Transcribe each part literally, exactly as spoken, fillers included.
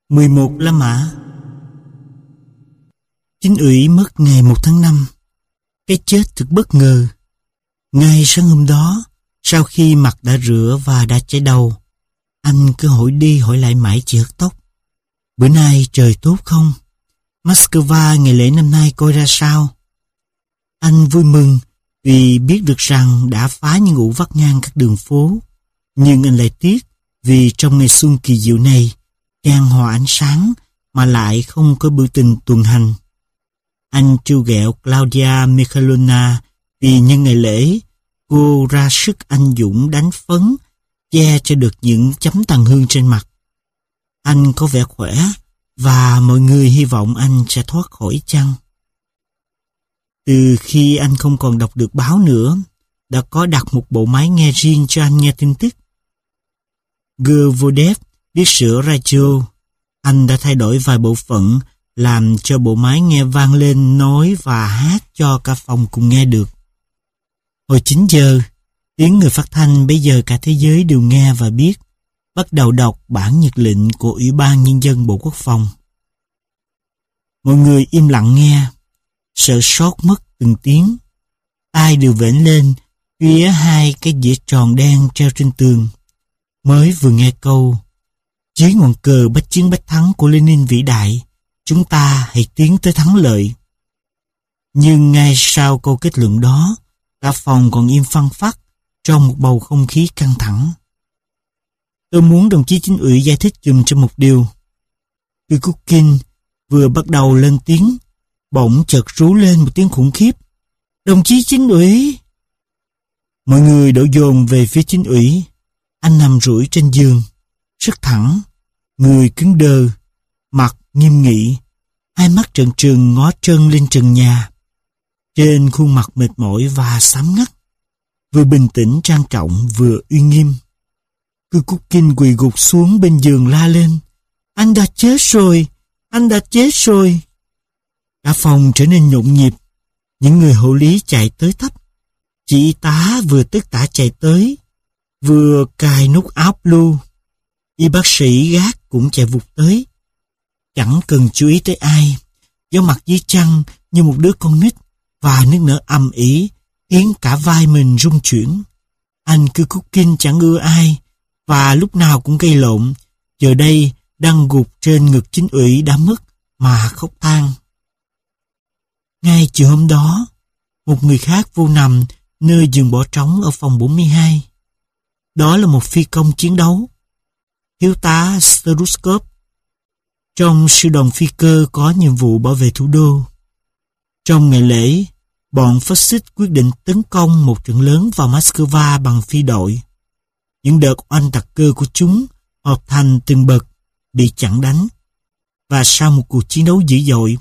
mười một La Mã. Chính ủy mất ngày một tháng năm. Cái chết thật bất ngờ. Ngay sáng hôm đó, sau khi mặt đã rửa và đã chải đầu, anh cứ hỏi đi hỏi lại mãi chị hớt tóc. Bữa nay trời tốt không? Moscow ngày lễ năm nay coi ra sao? Anh vui mừng vì biết được rằng đã phá những ụ vắt ngang các đường phố. Nhưng anh lại tiếc vì trong ngày xuân kỳ diệu này, chan hòa ánh sáng mà lại không có biểu tình tuần hành. Anh trêu ghẹo Claudia Mikhailovna vì nhân ngày lễ, cô ra sức anh dũng đánh phấn, che cho được những chấm tàn hương trên mặt. Anh có vẻ khỏe và mọi người hy vọng anh sẽ thoát khỏi chăng. Từ khi anh không còn đọc được báo nữa, đã có đặt một bộ máy nghe riêng cho anh nghe tin tức. Gervodev biết sửa radio. Anh đã thay đổi vài bộ phận làm cho bộ máy nghe vang lên nói và hát cho cả phòng cùng nghe được. Hồi chín giờ, tiếng người phát thanh bây giờ cả thế giới đều nghe và biết, bắt đầu đọc bản nhật lệnh của Ủy ban Nhân dân Bộ Quốc phòng. Mọi người im lặng nghe, sợ sót mất từng tiếng. Tai đều vểnh lên phía hai cái dĩa tròn đen treo trên tường. Mới vừa nghe câu dưới ngọn cờ bách chiến bách thắng của Lenin vĩ đại, chúng ta hãy tiến tới thắng lợi. Nhưng ngay sau câu kết luận đó, cả phòng còn im phăng phắc trong một bầu không khí căng thẳng. Tôi muốn đồng chí chính ủy giải thích giùm cho một điều. Kukukin vừa bắt đầu lên tiếng, bỗng chợt rú lên một tiếng khủng khiếp. Đồng chí chính ủy! Mọi người đổ dồn về phía chính ủy. Anh nằm rũi trên giường, rất thẳng, người cứng đờ, mặt nghiêm nghị, hai mắt trợn trừng ngó trân lên trần nhà. Trên khuôn mặt mệt mỏi và xám ngắt, vừa bình tĩnh trang trọng vừa uy nghiêm. Kukukin quỳ gục xuống bên giường la lên. Anh đã chết rồi, anh đã chết rồi. Cả phòng trở nên nhộn nhịp. Những người hộ lý chạy tới tấp. Chị y tá vừa tức tả chạy tới, vừa cài nút áo blue. Y bác sĩ gác cũng chạy vụt tới. Chẳng cần chú ý tới ai, giấu mặt dưới chăn như một đứa con nít và nước nở ầm ĩ khiến cả vai mình rung chuyển. Anh Kukukin chẳng ưa ai và lúc nào cũng gây lộn, giờ đây đang gục trên ngực chính ủy đã mất mà khóc than. Ngay chiều hôm đó, một người khác vô nằm nơi giường bỏ trống ở phòng bốn mươi hai. Đó là một phi công chiến đấu, thiếu tá Staruskov. Trong sư đoàn phi cơ có nhiệm vụ bảo vệ thủ đô. Trong ngày lễ, bọn phát xít quyết định tấn công một trận lớn vào Moscow bằng phi đội. Những đợt oanh tạc cơ của chúng hợp thành từng bậc, bị chặn đánh. Và sau một cuộc chiến đấu dữ dội,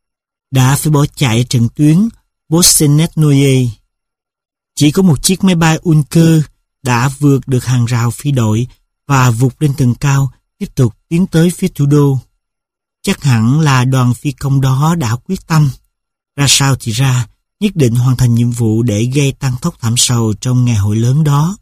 đã phải bỏ chạy trận tuyến Bosenetnoye. Chỉ có một chiếc máy bay Unker đã vượt được hàng rào phi đội và vụt lên tầng cao, tiếp tục tiến tới phía thủ đô. Chắc hẳn là đoàn phi công đó đã quyết tâm, ra sao thì ra, nhất định hoàn thành nhiệm vụ để gây tăng tốc thảm sầu trong ngày hội lớn đó.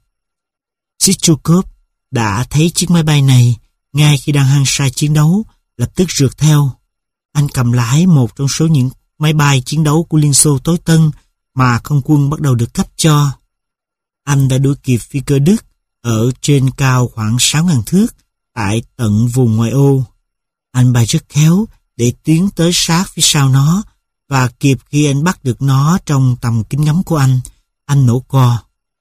Sichukov đã thấy chiếc máy bay này ngay khi đang hăng say chiến đấu, lập tức rượt theo. Anh cầm lái một trong số những máy bay chiến đấu của Liên Xô tối tân mà không quân bắt đầu được cấp cho. Anh đã đuổi kịp phi cơ Đức ở trên cao khoảng sáu nghìn thước tại tận vùng ngoại ô. Anh bay rất khéo để tiến tới sát phía sau nó, và kịp khi anh bắt được nó trong tầm kính ngắm của anh, anh nổ cò.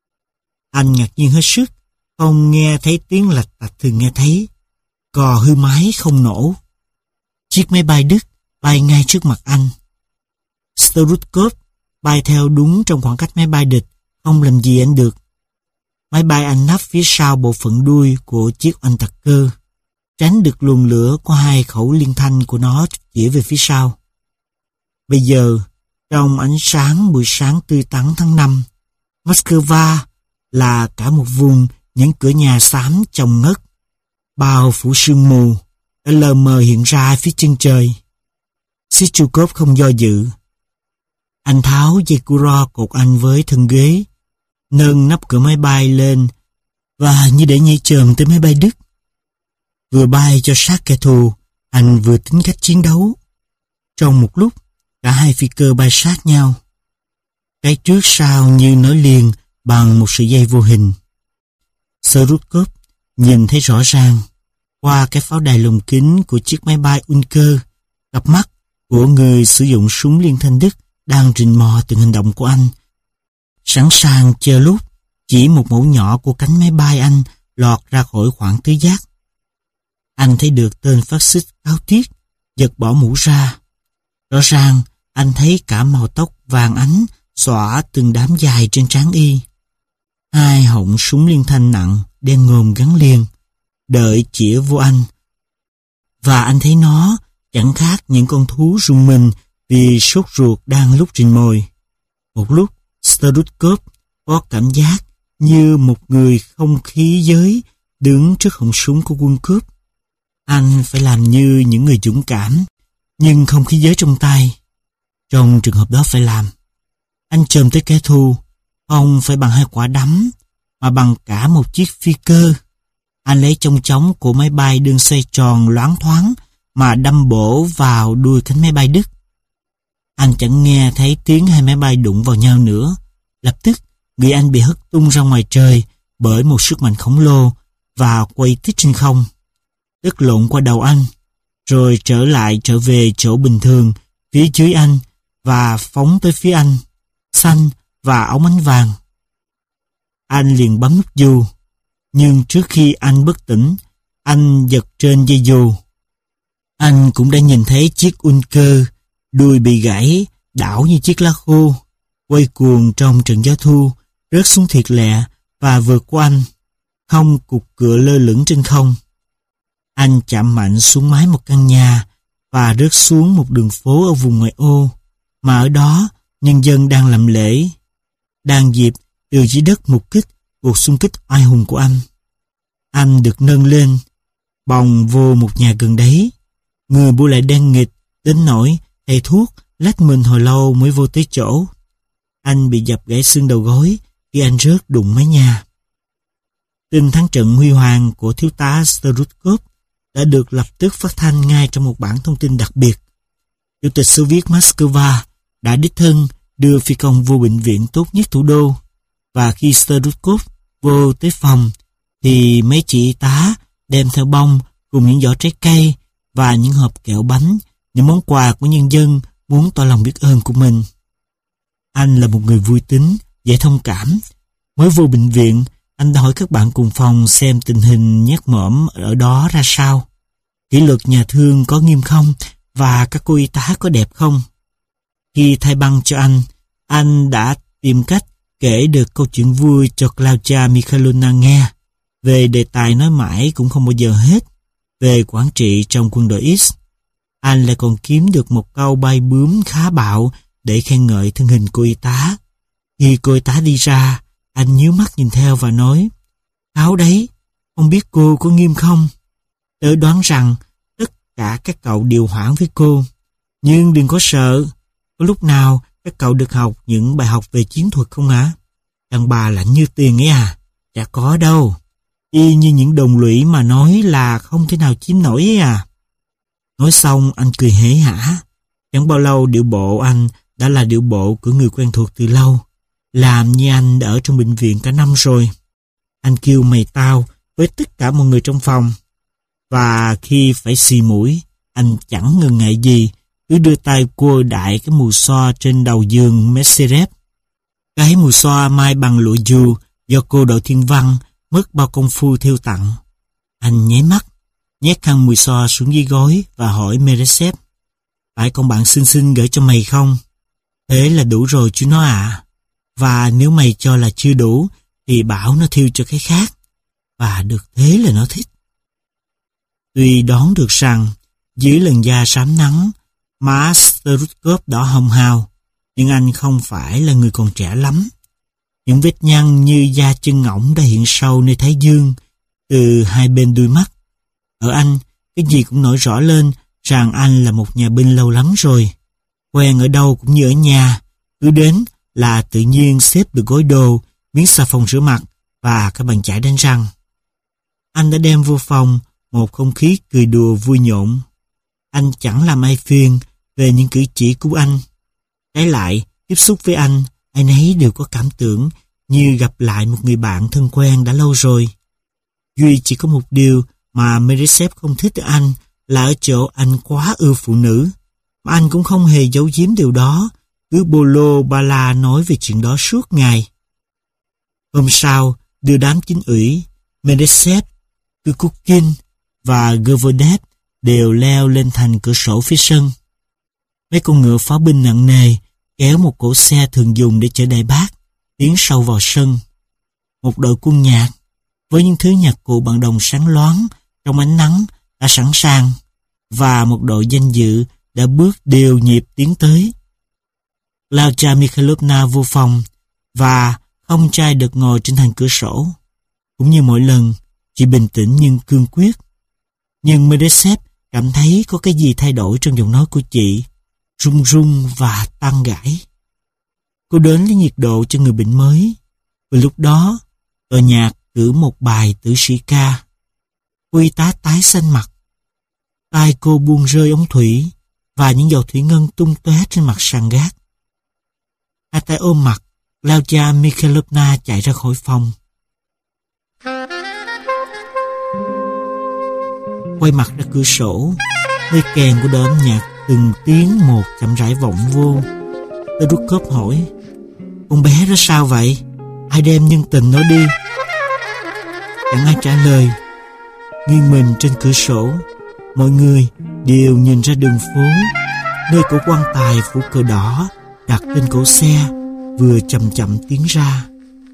Anh ngạc nhiên hết sức, không nghe thấy tiếng lạch tạch thường nghe thấy. Cò hư máy không nổ. Chiếc máy bay Đức bay ngay trước mặt anh. Staruskov bay theo đúng trong khoảng cách máy bay địch, không làm gì anh được. Máy bay anh nắp phía sau bộ phận đuôi của chiếc oanh tạc cơ, tránh được luồng lửa có hai khẩu liên thanh của nó chỉ về phía sau. Bây giờ, trong ánh sáng buổi sáng tươi tắn tháng năm, Moscow là cả một vùng những cửa nhà xám chồng ngất, bao phủ sương mù, đã lờ mờ hiện ra phía chân trời. Sichukov không do dự. Anh tháo dây cu ro cột anh với thân ghế, nâng nắp cửa máy bay lên và như để nhảy chồm tới máy bay Đức. Vừa bay cho sát kẻ thù, Anh vừa tính cách chiến đấu. Trong một lúc, cả hai phi cơ bay sát nhau. Cái trước sau như nối liền bằng một sợi dây vô hình. Srutskov nhìn thấy rõ ràng qua cái pháo đài lồng kính của chiếc máy bay Unker, cặp mắt của người sử dụng súng liên thanh Đức đang rình mò từng hành động của anh, sẵn sàng chờ lúc chỉ một mẫu nhỏ của cánh máy bay anh lọt ra khỏi khoảng tứ giác. Anh thấy được tên phát xít cáo tiết giật bỏ mũ ra. Rõ ràng anh thấy cả màu tóc vàng ánh xõa từng đám dài trên trán y. Hai họng súng liên thanh nặng đen ngòm gắn liền, đợi chĩa vô anh. Và anh thấy nó chẳng khác những con thú rùng mình vì sốt ruột đang lúc rình mồi. Một lúc, Srutskov có cảm giác như một người không khí giới đứng trước họng súng của quân cướp. Anh phải làm như những người dũng cảm, nhưng không khí giới trong tay. Trong trường hợp đó phải làm. Anh chồm tới kẻ thù, không phải bằng hai quả đấm, mà bằng cả một chiếc phi cơ. Anh lấy chong chóng của máy bay đường xoay tròn loáng thoáng mà đâm bổ vào đuôi cánh máy bay Đức. Anh chẳng nghe thấy tiếng hai máy bay đụng vào nhau nữa. Lập tức, người anh bị hất tung ra ngoài trời bởi một sức mạnh khổng lồ và quay tít trên không. Đất lộn qua đầu anh, rồi trở lại trở về chỗ bình thường phía dưới anh và phóng tới phía anh, xanh và ống ánh vàng. Anh liền bấm nút dù, nhưng trước khi anh bất tỉnh, anh giật trên dây dù. Anh cũng đã nhìn thấy chiếc Unker, đuôi bị gãy, đảo như chiếc lá khô, quay cuồng trong trận gió thu, rớt xuống thiệt lẹ và vượt qua anh, không cục cựa lơ lửng trên không. Anh chạm mạnh xuống mái một căn nhà và rớt xuống một đường phố ở vùng ngoại ô, mà ở đó nhân dân đang làm lễ, đang dịp từ dưới đất mục kích cuộc xung kích oai hùng của anh. Anh được nâng lên, bồng vô một nhà gần đấy. Người bu lại đen nghịt, đến nỗi thầy thuốc lách mình hồi lâu mới vô tới chỗ. Anh bị dập gãy xương đầu gối khi anh rớt đụng mái nhà. Tin thắng trận huy hoàng của thiếu tá Srutskov đã được lập tức phát thanh ngay trong một bản thông tin đặc biệt. Chủ tịch Xô Viết Moscow đã đích thân đưa phi công vô bệnh viện tốt nhất thủ đô, và khi Srutskov vô tới phòng thì mấy chị y tá đem theo bông cùng những giỏ trái cây và những hộp kẹo bánh, những món quà của nhân dân muốn tỏ lòng biết ơn của mình. Anh là một người vui tính, dễ thông cảm. Mới vô bệnh viện, anh đã hỏi các bạn cùng phòng xem tình hình nhát mõm ở đó ra sao. Kỷ luật nhà thương có nghiêm không và các cô y tá có đẹp không. Khi thay băng cho anh, anh đã tìm cách kể được câu chuyện vui cho Claudia Mikhailovna nghe về đề tài nói mãi cũng không bao giờ hết về quản trị trong quân đội X. Anh lại còn kiếm được một câu bay bướm khá bạo để khen ngợi thân hình cô y tá. Khi cô y tá đi ra, anh nhíu mắt nhìn theo và nói: "Áo đấy, không biết cô có nghiêm không? Tớ đoán rằng tất cả các cậu đều hoãn với cô. Nhưng đừng có sợ, có lúc nào các cậu được học những bài học về chiến thuật không hả? Đàn bà lạnh như tiền ấy à? Chả có đâu. Y như những đồng lũy mà nói là không thể nào chiếm nổi ấy à." Nói xong anh cười hễ hả. Chẳng bao lâu điệu bộ anh đã là điệu bộ của người quen thuộc từ lâu, làm như anh đã ở trong bệnh viện cả năm rồi. Anh kêu mày tao với tất cả mọi người trong phòng, và khi phải xì mũi, anh chẳng ngần ngại gì, cứ đưa tay quơ đại cái mù xoa trên đầu giường Mercedes. Cái mù xoa mai bằng lụa dù do cô Đỗ Thiên Văn mất bao công phu thêu tặng. Anh nháy mắt, nhét khăn mùi xoa xuống dưới gối và hỏi Mercedes: "Phải con bạn xinh xinh gửi cho mày không?" "Thế là đủ rồi chú nó ạ. Và nếu mày cho là chưa đủ thì bảo nó thiêu cho cái khác. Và được thế là nó thích." Tuy đoán được rằng dưới làn da xám nắng, má Srutskov đỏ hồng hào, nhưng anh không phải là người còn trẻ lắm. Những vết nhăn như da chân ngỗng đã hiện sâu nơi thái dương từ hai bên đuôi mắt. Ở anh, cái gì cũng nổi rõ lên rằng anh là một nhà binh lâu lắm rồi. Quen ở đâu cũng như ở nhà, cứ đến là tự nhiên xếp được gối đồ, miếng xà phòng rửa mặt và cái bàn chải đánh răng. Anh đã đem vô phòng một không khí cười đùa vui nhộn. anh chẳng làm ai phiền về những cử chỉ của anh. Trái lại, tiếp xúc với anh, ai nấy đều có cảm tưởng như gặp lại một người bạn thân quen đã lâu rồi. Duy chỉ có một điều mà Meresep không thích ở anh là ở chỗ anh quá ưa phụ nữ. Mà anh cũng không hề giấu giếm điều đó, cứ bô lô ba la nói về chuyện đó suốt ngày. Hôm sau, đưa đám chính ủy, Meresep, Kukukin và Govodet đều leo lên thành cửa sổ phía sân. Mấy con ngựa pháo binh nặng nề kéo một cỗ xe thường dùng để chở đại bác tiến sâu vào sân. Một đội quân nhạc với những thứ nhạc cụ bằng đồng sáng loáng trong ánh nắng đã sẵn sàng, và một đội danh dự đã bước đều nhịp tiến tới. Claudia Mikhailovna vô phòng và không trai được ngồi trên thành cửa sổ. Cũng như mỗi lần, chị bình tĩnh nhưng cương quyết. Nhưng Meresep cảm thấy có cái gì thay đổi trong giọng nói của chị, run run và tan gãy. Cô đến lấy nhiệt độ cho người bệnh mới. Và lúc đó, tòa nhạc cử một bài tử sĩ ca. Cô y tá tái xanh mặt. Tai cô buông rơi ống thủy và những giọt thủy ngân tung tóe trên mặt sàn gác. Hai tay ôm mặt, Claudia Mikhailovna chạy ra khỏi phòng. Quay mặt ra cửa sổ, nơi kèn của đội âm nhạc từng tiếng một chậm rãi vọng vô. Terukov hỏi: "Con bé đó sao vậy? Ai đem nhân tình nó đi?" Chẳng ai trả lời. Nghiêng mình trên cửa sổ, mọi người đều nhìn ra đường phố, nơi cổ quan tài phủ cờ đỏ đặt trên cổ xe vừa chậm chậm tiến ra.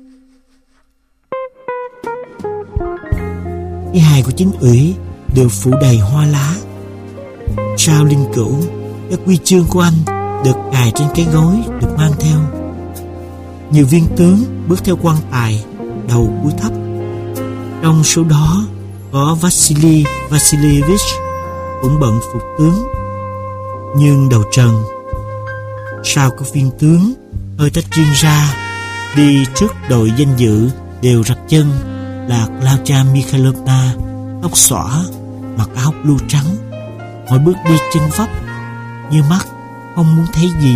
Cái hài của chính ủy đều phủ đầy hoa lá. Sao linh cữu, các huy chương của anh được cài trên cái gối được mang theo. Nhiều viên tướng bước theo quan tài, đầu cúi thấp. Trong số đó có Vasily Vasilievich, cũng bận phục tướng, nhưng đầu trần. Sau có viên tướng hơi tách riêng ra, đi trước đội danh dự đều rặt chân, là Claudia Mikhailovna, tóc xõa, mặc áo blue trắng, mỗi bước đi chân vấp, như mắt không muốn thấy gì.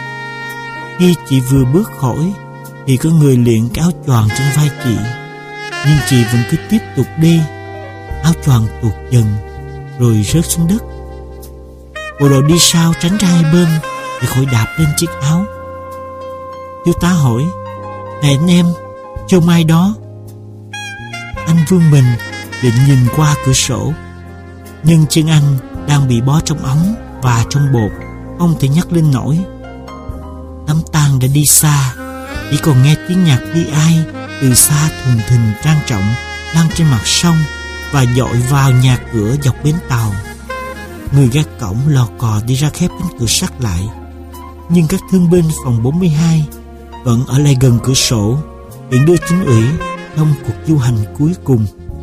Khi chị vừa bước khỏi thì có người liền cái áo choàng trên vai chị, nhưng chị vẫn cứ tiếp tục đi. Áo choàng tuột dần rồi rớt xuống đất. Bộ đội đi sau tránh ra hai bên để khỏi đạp lên chiếc áo. Thiếu tá hỏi: "Này anh em, trông ai đó?" Anh vươn mình định nhìn qua cửa sổ, nhưng chân anh đang bị bó trong ống và trong bột, không thể nhấc lên nổi. Đám tang đã đi xa, chỉ còn nghe tiếng nhạc bi ai từ xa thùng thình trang trọng lan trên mặt sông và dội vào nhà cửa dọc bến tàu. Người gác cổng lò cò đi ra khép cánh cửa sắt lại, nhưng các thương binh phòng bốn mươi hai vẫn ở lại gần cửa sổ, hiện đưa chính ủy trong cuộc du hành cuối cùng.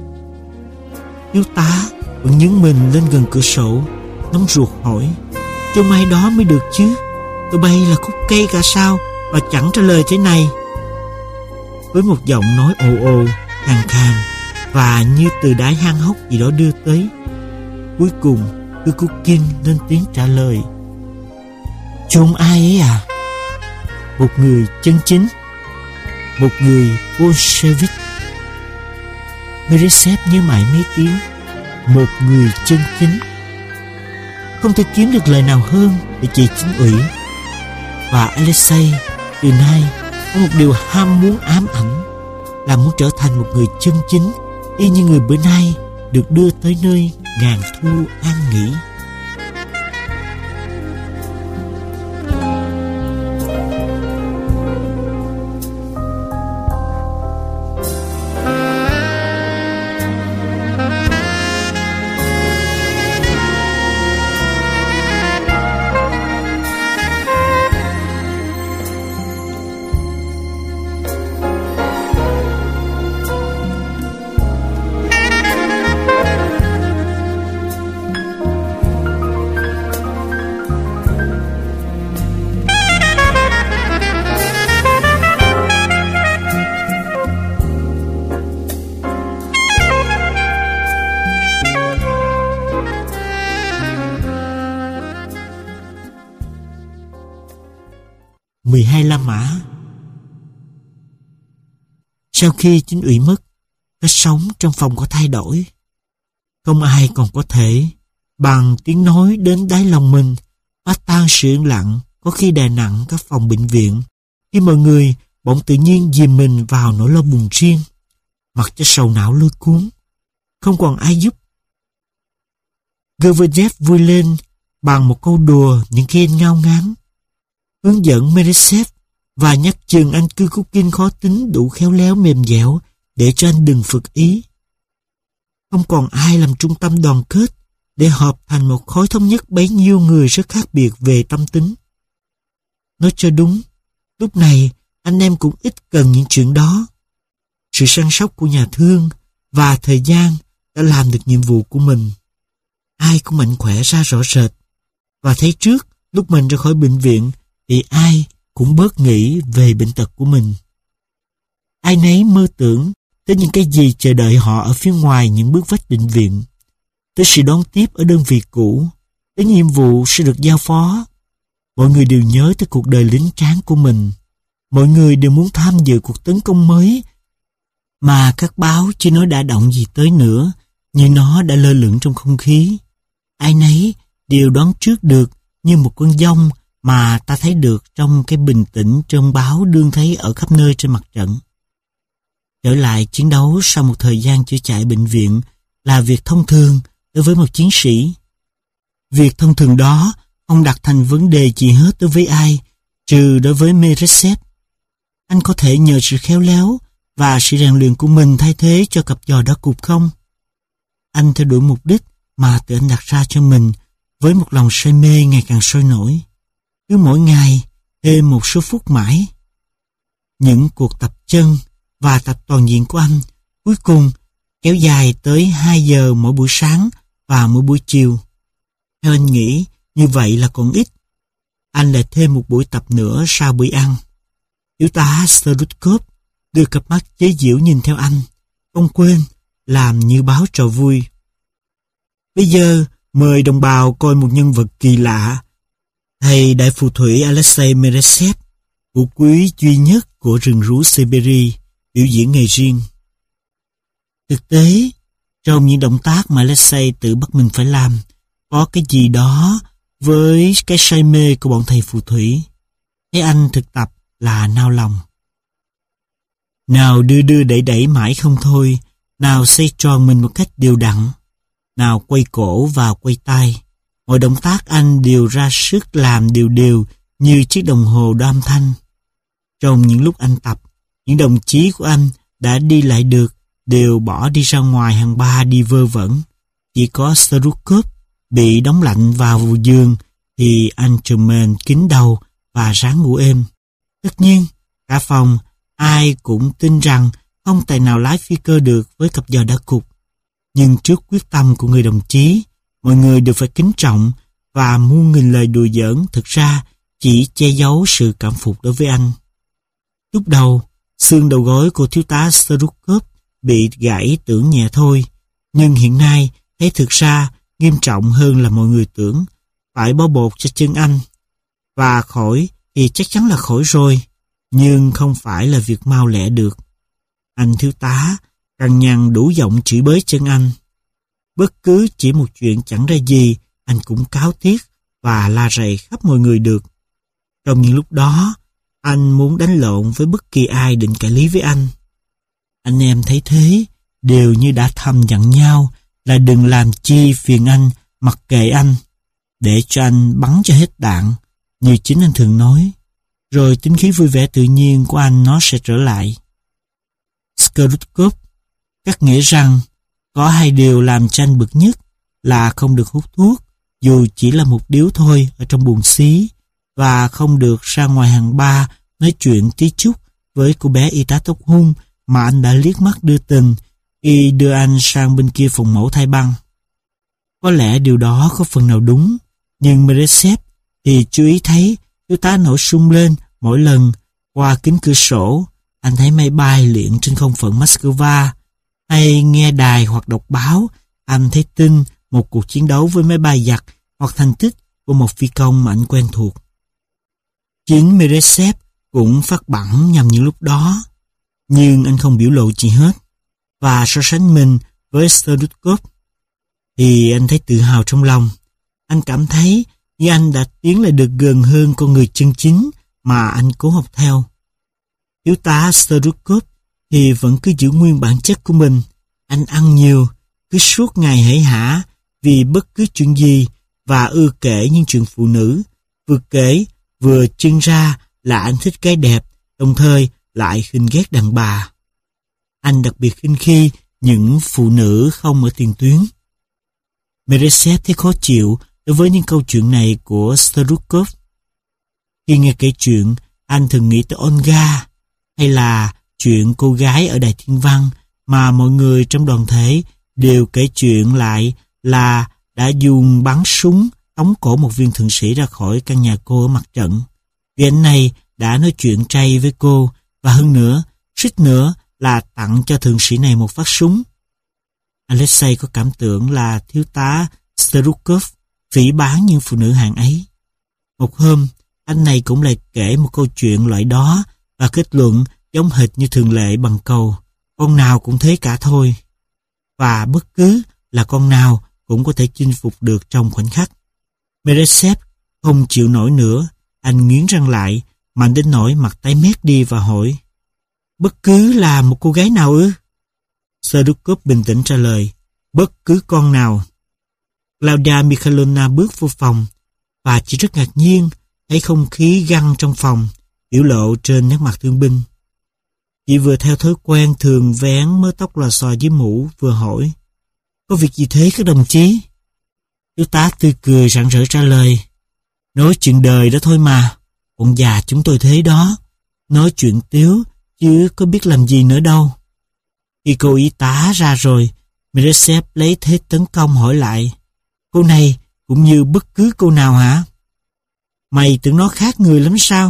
Thiếu tá vẫn nhướng mình lên gần cửa sổ, nóng ruột hỏi: "Trông ai đó mới được chứ? Tụi bay là khúc cây cả sao và chẳng trả lời thế này?" Với một giọng nói ồ ồ, khàn khàn và như từ đáy hang hốc gì đó đưa tới, cuối cùng Kukukin lên tiếng trả lời: "Chôn ai ấy à? Một người chân chính, một người Bolshevik." Meresep nhớ mãi mấy tiếng: một người chân chính. Không thể kiếm được lời nào hơn để chỉ chính ủy. Và Alexei từ nay có một điều ham muốn ám ảnh, là muốn trở thành một người chân chính, y như người bữa nay được đưa tới nơi ngàn thu an nghỉ. mười hai La Mã. Sau khi chính ủy mất, cái sống trong phòng có thay đổi. Không ai còn có thể bằng tiếng nói đến đáy lòng mình phá tan sự yên lặng có khi đè nặng các phòng bệnh viện, khi mọi người bỗng tự nhiên dìm mình vào nỗi lo buồn riêng, mặc cho sầu não lôi cuốn, không còn ai giúp. Gorbachev vui lên bằng một câu đùa những khi anh ngao ngán, hướng dẫn Meresev và nhắc chừng anh cư Kukin khó tính đủ khéo léo mềm dẻo để cho anh đừng phật ý. Không còn ai làm trung tâm đoàn kết để hợp thành một khối thống nhất bấy nhiêu người rất khác biệt về tâm tính. Nói cho đúng, lúc này anh em cũng ít cần những chuyện đó. Sự săn sóc của nhà thương và thời gian đã làm được nhiệm vụ của mình. Ai cũng mạnh khỏe ra rõ rệt, và thấy trước lúc mình ra khỏi bệnh viện thì ai cũng bớt nghĩ về bệnh tật của mình. Ai nấy mơ tưởng tới những cái gì chờ đợi họ ở phía ngoài những bước vách bệnh viện, tới sự đón tiếp ở đơn vị cũ, tới nhiệm vụ sẽ được giao phó. Mọi người đều nhớ tới cuộc đời lính tráng của mình. Mọi người đều muốn tham dự cuộc tấn công mới mà các báo chưa nói đã động gì tới nữa, nhưng nó đã lơ lửng trong không khí. Ai nấy đều đoán trước được như một con dông mà ta thấy được trong cái bình tĩnh trong báo đương thấy ở khắp nơi trên mặt trận. Trở lại chiến đấu sau một thời gian chữa chạy bệnh viện là việc thông thường đối với một chiến sĩ. Việc thông thường đó không đặt thành vấn đề gì hết đối với ai, trừ đối với Meresev. Anh có thể nhờ sự khéo léo và sự rèn luyện của mình thay thế cho cặp giò đá cục không? Anh theo đuổi mục đích mà tự anh đặt ra cho mình với một lòng say mê ngày càng sôi nổi. Cứ mỗi ngày thêm một số phút mãi. Những cuộc tập chân và tập toàn diện của anh cuối cùng kéo dài tới hai giờ mỗi buổi sáng và mỗi buổi chiều. Theo anh nghĩ như vậy là còn ít. Anh lại thêm một buổi tập nữa sau bữa ăn. Thiếu tá Srudkov đưa cặp mắt chế giễu nhìn theo anh, không quên làm như báo trò vui. Bây giờ mời đồng bào coi một nhân vật kỳ lạ. Thầy đại phù thủy Alexei Meresev, phú quý duy nhất của rừng rú Siberia, biểu diễn nghề riêng. Thực tế, trong những động tác mà Alexei tự bắt mình phải làm, có cái gì đó với cái say mê của bọn thầy phù thủy. Thấy anh thực tập là nao lòng. Nào đưa đưa đẩy đẩy mãi không thôi, nào xoay tròn mình một cách đều đặn, nào quay cổ và quay tay. Mọi động tác anh đều ra sức làm đều đều như chiếc đồng hồ đo âm thanh. Trong những lúc anh tập, những đồng chí của anh đã đi lại được đều bỏ đi ra ngoài hàng ba đi vơ vẩn. Chỉ có Srudkov bị đóng lạnh vào giường thì anh trùm mền kín đầu và ráng ngủ êm. Tất nhiên, cả phòng ai cũng tin rằng không tài nào lái phi cơ được với cặp giò đá cục. Nhưng trước quyết tâm của người đồng chí, mọi người đều phải kính trọng và muôn nghìn lời đùa giỡn thực ra chỉ che giấu sự cảm phục đối với anh. Lúc đầu, xương đầu gối của thiếu tá Srudkov bị gãy tưởng nhẹ thôi, nhưng hiện nay thấy thực ra nghiêm trọng hơn là mọi người tưởng. Phải bó bột cho chân anh, và khỏi thì chắc chắn là khỏi rồi, nhưng không phải là việc mau lẹ được. Anh thiếu tá cằn nhằn đủ giọng chửi bới chân anh. Bất cứ chỉ một chuyện chẳng ra gì, anh cũng cáo tiếc và la rầy khắp mọi người được. Trong những lúc đó, anh muốn đánh lộn với bất kỳ ai định cãi lý với anh. Anh em thấy thế, đều như đã thầm dặn nhau là đừng làm chi phiền anh, mặc kệ anh, để cho anh bắn cho hết đạn, như chính anh thường nói. Rồi tính khí vui vẻ tự nhiên của anh nó sẽ trở lại. Srudkov cắt nghĩa rằng có hai điều làm cho anh bực nhất là không được hút thuốc, dù chỉ là một điếu thôi ở trong buồng xí, và không được ra ngoài hàng ba nói chuyện tí chút với cô bé y tá tóc hung mà anh đã liếc mắt đưa tình khi đưa anh sang bên kia phòng mẫu thay băng. Có lẽ điều đó có phần nào đúng, nhưng Meresev thì chú ý thấy thiếu tá nổi sung lên mỗi lần qua kính cửa sổ anh thấy máy bay liệng trên không phận Moscow, hay nghe đài hoặc đọc báo anh thấy tin một cuộc chiến đấu với máy bay giặc hoặc thành tích của một phi công mà anh quen thuộc. Chính Meresev cũng phát bẵng nhằm những lúc đó, nhưng anh không biểu lộ gì hết. Và so sánh mình với Serdukov thì anh thấy tự hào trong lòng. Anh cảm thấy như anh đã tiến lại được gần hơn con người chân chính mà anh cố học theo. Thiếu tá Serdukov thì vẫn cứ giữ nguyên bản chất của mình. Anh ăn nhiều, cứ suốt ngày hể hả vì bất cứ chuyện gì và ưa kể những chuyện phụ nữ. Vừa kể, vừa trưng ra là anh thích cái đẹp, đồng thời lại khinh ghét đàn bà. Anh đặc biệt khinh khi những phụ nữ không ở tiền tuyến. Meresev thấy khó chịu đối với những câu chuyện này của Serdukov. Khi nghe kể chuyện, anh thường nghĩ tới Olga, hay là chuyện cô gái ở Đài Thiên Văn mà mọi người trong đoàn thể đều kể chuyện lại là đã dùng bắn súng tống cổ một viên thượng sĩ ra khỏi căn nhà cô ở mặt trận. Vì anh này đã nói chuyện tray với cô, và hơn nữa, suýt nữa là tặng cho thượng sĩ này một phát súng. Alexei có cảm tưởng là thiếu tá Serdukov phỉ báng những phụ nữ hạng ấy. Một hôm, anh này cũng lại kể một câu chuyện loại đó và kết luận giống hệt như thường lệ bằng câu con nào cũng thế cả thôi. Và bất cứ là con nào cũng có thể chinh phục được trong khoảnh khắc. Meresev không chịu nổi nữa, anh nghiến răng lại, mạnh đến nỗi mặt tái mét đi và hỏi: Bất cứ là một cô gái nào ư? Serdukov bình tĩnh trả lời: Bất cứ con nào. Claudia Mikhailovna bước vô phòng và chỉ rất ngạc nhiên thấy không khí găng trong phòng, biểu lộ trên nét mặt thương binh. Chị vừa theo thói quen thường vén mớ tóc lò xò dưới mũ, vừa hỏi: Có việc gì thế các đồng chí? Thiếu tá tươi cười rạng rỡ trả lời: Nói chuyện đời đó thôi mà, ông già chúng tôi thế đó, nói chuyện tiếu chứ có biết làm gì nữa đâu. Khi cô y tá ra rồi, Meresev lấy thế tấn công hỏi lại: Cô này cũng như bất cứ cô nào hả? Mày tưởng nó khác người lắm sao?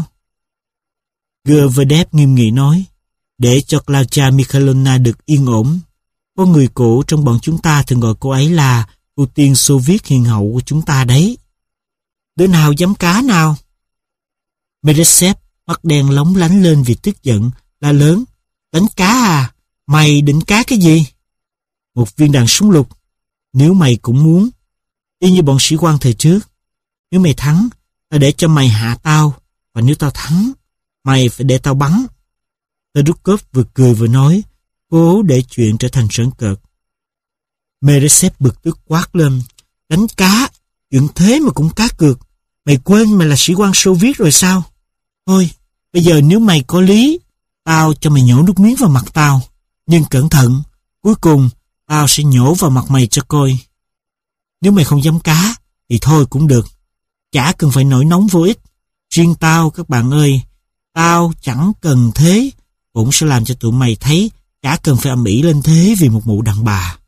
Gurvadev nghiêm nghị nói: Để cho Claudia Mikhailovna được yên ổn, có người cũ trong bọn chúng ta thường gọi cô ấy là ưu tiên Xô Viết hiền hậu của chúng ta đấy. Đứa nào dám cá nào? Meresev mắt đen lóng lánh lên vì tức giận, la lớn: Đánh cá à? Mày định cá cái gì? Một viên đạn súng lục. Nếu mày cũng muốn, y như bọn sĩ quan thời trước, nếu mày thắng, tao để cho mày hạ tao, và nếu tao thắng, mày phải để tao bắn. Serdukov vừa cười vừa nói, cố để chuyện trở thành sỡn cợt. Meresev bực tức quát lên: Đánh cá, chuyện thế mà cũng cá cược. Mày quên mày là sĩ quan Xô Viết rồi sao? Thôi, bây giờ nếu mày có lý, tao cho mày nhổ nước miếng vào mặt tao. Nhưng cẩn thận, cuối cùng tao sẽ nhổ vào mặt mày cho coi. Nếu mày không dám cá, thì thôi cũng được. Chả cần phải nổi nóng vô ích. Riêng tao, các bạn ơi, tao chẳng cần thế, cũng sẽ làm cho tụi mày thấy chả cần phải ầm ĩ lên thế vì một mụ đàn bà.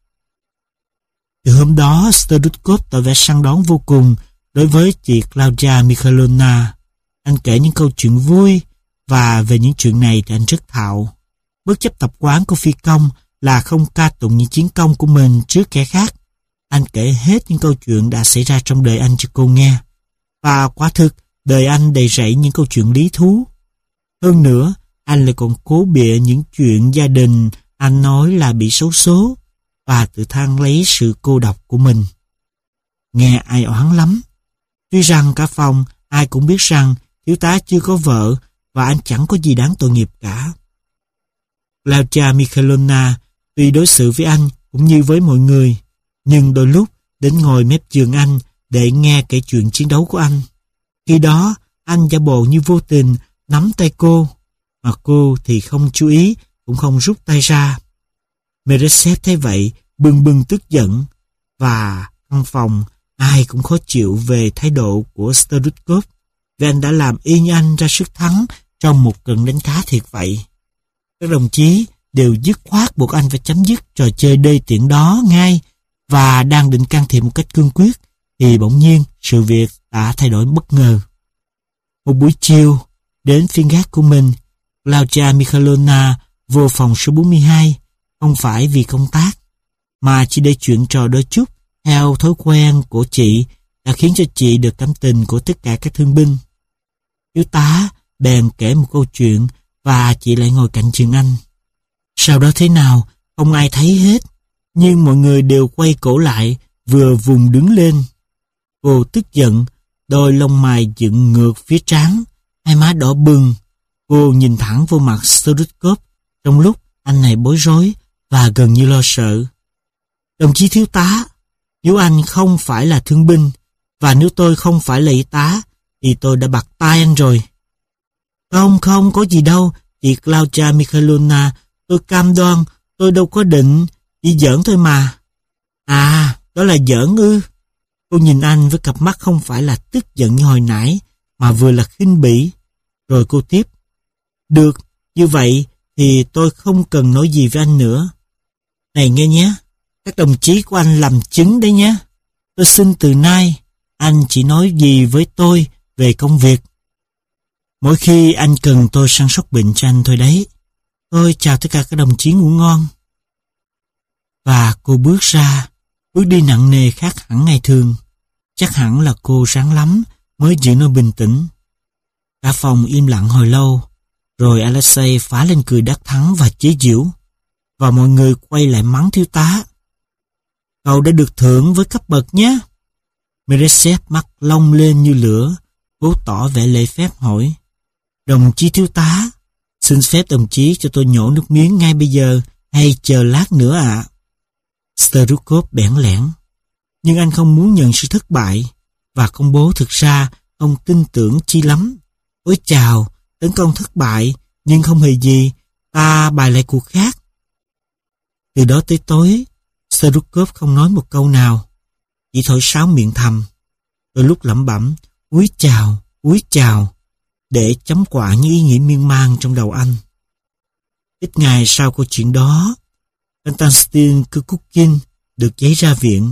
Từ hôm đó, Serdukov tỏ vẻ săn đón vô cùng đối với chị Claudia Mikhailovna. Anh kể những câu chuyện vui, và về những chuyện này thì anh rất thạo. Bất chấp tập quán của phi công là không ca tụng những chiến công của mình trước kẻ khác, anh kể hết những câu chuyện đã xảy ra trong đời anh cho cô nghe. Và quả thực, đời anh đầy rẫy những câu chuyện lý thú. Hơn nữa, anh lại còn cố bịa những chuyện gia đình anh nói là bị xấu số, và tự than lấy sự cô độc của mình. Nghe ai oán lắm. Tuy rằng cả phòng ai cũng biết rằng thiếu tá chưa có vợ và anh chẳng có gì đáng tội nghiệp cả. Claudia Mikhailovna tuy đối xử với anh cũng như với mọi người, nhưng đôi lúc đến ngồi mép giường anh để nghe kể chuyện chiến đấu của anh. Khi đó anh giả bộ như vô tình nắm tay cô, mà cô thì không chú ý cũng không rút tay ra. Meresev thấy vậy bừng bừng tức giận, và căn phòng ai cũng khó chịu về thái độ của Serdukov, vì anh đã làm y như anh ra sức thắng trong một trận đánh cá thiệt vậy. Các đồng chí đều dứt khoát buộc anh phải chấm dứt trò chơi đê tiện đó ngay, và đang định can thiệp một cách cương quyết thì bỗng nhiên sự việc đã thay đổi bất ngờ. Một buổi chiều, đến phiên gác của mình, Claudia Mikhailovna vô phòng số bốn mươi hai, không phải vì công tác, mà chỉ để chuyện trò đôi chút theo thói quen của chị đã khiến cho chị được cảm tình của tất cả các thương binh. thiếu tá bèn kể một câu chuyện và chị lại ngồi cạnh giường anh. Sau đó thế nào, không ai thấy hết, nhưng mọi người đều quay cổ lại, vừa vùng đứng lên. Cô tức giận, đôi lông mày dựng ngược phía trán, hai má đỏ bừng. Cô nhìn thẳng vô mặt Storutkov trong lúc anh này bối rối và gần như lo sợ. Đồng chí thiếu tá, nếu anh không phải là thương binh và nếu tôi không phải là y tá thì tôi đã bặt tay anh rồi. Không, không có gì đâu, chị Claudia Mikhailovna, tôi cam đoan, tôi đâu có định, chỉ giỡn thôi mà. À, đó là giỡn ư? Cô nhìn anh với cặp mắt không phải là tức giận như hồi nãy, mà vừa là khinh bỉ. Rồi cô tiếp. Được, như vậy thì tôi không cần nói gì với anh nữa. Này nghe nhé, các đồng chí của anh làm chứng đấy nhé. Tôi xin từ nay, anh chỉ nói gì với tôi về công việc. Mỗi khi anh cần tôi săn sóc bệnh cho anh thôi đấy. Tôi chào tất cả các đồng chí ngủ ngon. Và cô bước ra, bước đi nặng nề khác hẳn ngày thường. Chắc hẳn là cô ráng lắm mới giữ nó bình tĩnh. Cả phòng im lặng hồi lâu, rồi Alexei phá lên cười đắc thắng và chế giễu. Và mọi người quay lại mắng thiếu tá. Cậu đã được thưởng với cấp bậc nhé. Meresev mắt long lên như lửa, cố tỏ vẻ lễ phép hỏi. Đồng chí thiếu tá, xin phép đồng chí cho tôi nhổ nước miếng ngay bây giờ hay chờ lát nữa ạ? À? Storutkov bẽn lẽn. Nhưng anh không muốn nhận sự thất bại và công bố thực ra không tin tưởng chi lắm. Ôi chào, tấn công thất bại nhưng không hề gì, ta bài lại cuộc khác. Từ đó tới tối, Storutkov không nói một câu nào, chỉ thổi sáo miệng thầm, đôi lúc lẩm bẩm, úi chào, úi chào, để chấm quả những ý nghĩ miên man trong đầu anh. Ít ngày sau câu chuyện đó, Konstantin Kukukin được giấy ra viện.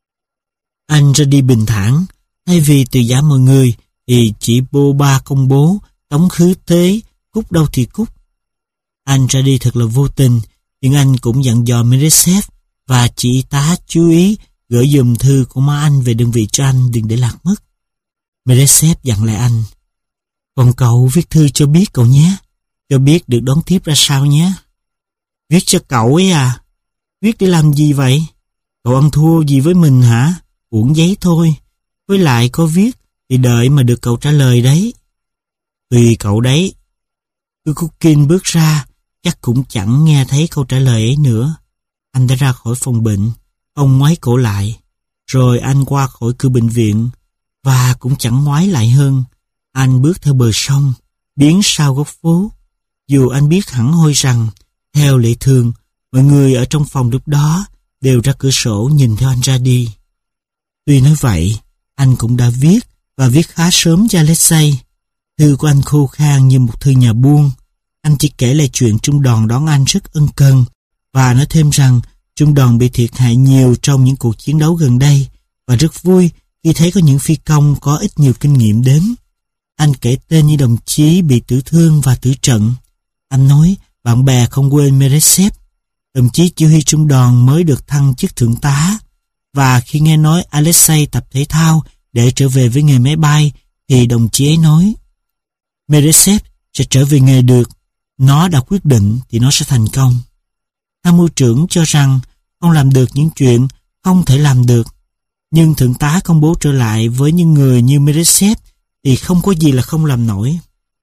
Anh ra đi bình thản, thay vì từ giả mọi người thì chỉ bô ba công bố, tống khứ thế, cút đâu thì cút. Anh ra đi thật là vô tình, nhưng anh cũng dặn dò Meresev và chị y tá chú ý gửi dùm thư của má anh về đơn vị cho anh, đừng để lạc mất. Meresev dặn lại anh. Còn cậu viết thư cho biết cậu nhé, cho biết được đón tiếp ra sao nhé. Viết cho cậu ấy à? Viết để làm gì vậy? Cậu ăn thua gì với mình hả? Uổng giấy thôi. Với lại có viết thì đợi mà được cậu trả lời đấy. Tùy cậu đấy. Kukukin bước ra, chắc cũng chẳng nghe thấy câu trả lời ấy nữa. Anh đã ra khỏi phòng bệnh, ông ngoái cổ lại. Rồi anh qua khỏi cửa bệnh viện, và cũng chẳng ngoái lại hơn. Anh bước theo bờ sông, biến sau góc phố. Dù anh biết hẳn hoi rằng, theo lệ thường, mọi người ở trong phòng lúc đó đều ra cửa sổ nhìn theo anh ra đi. Tuy nói vậy, anh cũng đã viết và viết khá sớm cho Alexei. Thư của anh khô khan như một thư nhà buôn. Anh chỉ kể lại chuyện trung đoàn đón anh rất ân cần và nói thêm rằng trung đoàn bị thiệt hại nhiều trong những cuộc chiến đấu gần đây và rất vui khi thấy có những phi công có ít nhiều kinh nghiệm đến. Anh kể tên những đồng chí bị tử thương và tử trận. Anh nói bạn bè không quên Meresev, đồng chí chỉ huy trung đoàn mới được thăng chức thượng tá, và khi nghe nói Alexei tập thể thao để trở về với nghề máy bay thì đồng chí ấy nói Meresev sẽ trở về nghề được, nó đã quyết định thì nó sẽ thành công. Tham mưu trưởng cho rằng không làm được những chuyện không thể làm được, nhưng thượng tá công bố trở lại với những người như Meresev thì không có gì là không làm nổi.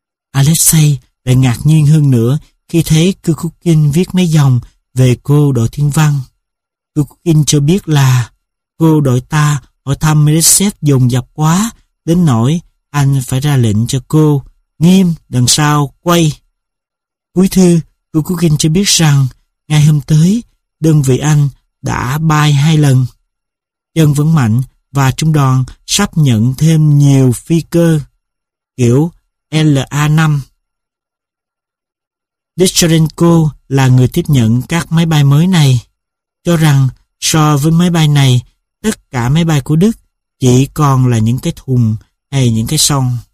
Alexei lại ngạc nhiên hơn nữa khi thấy Kukukin viết mấy dòng về cô đội thiên văn. Kukukin cho biết là cô đội ta hỏi thăm Meresev dồn dập quá đến nỗi anh phải ra lệnh cho cô nghiêm đằng sau quay. Cuối thư, Kukukin cho biết rằng ngày hôm tới đơn vị anh đã bay hai lần. Chân vẫn mạnh và trung đoàn sắp nhận thêm nhiều phi cơ kiểu L A năm. Decharenko là người tiếp nhận các máy bay mới này, cho rằng so với máy bay này, tất cả máy bay của Đức chỉ còn là những cái thùng hay những cái xoong.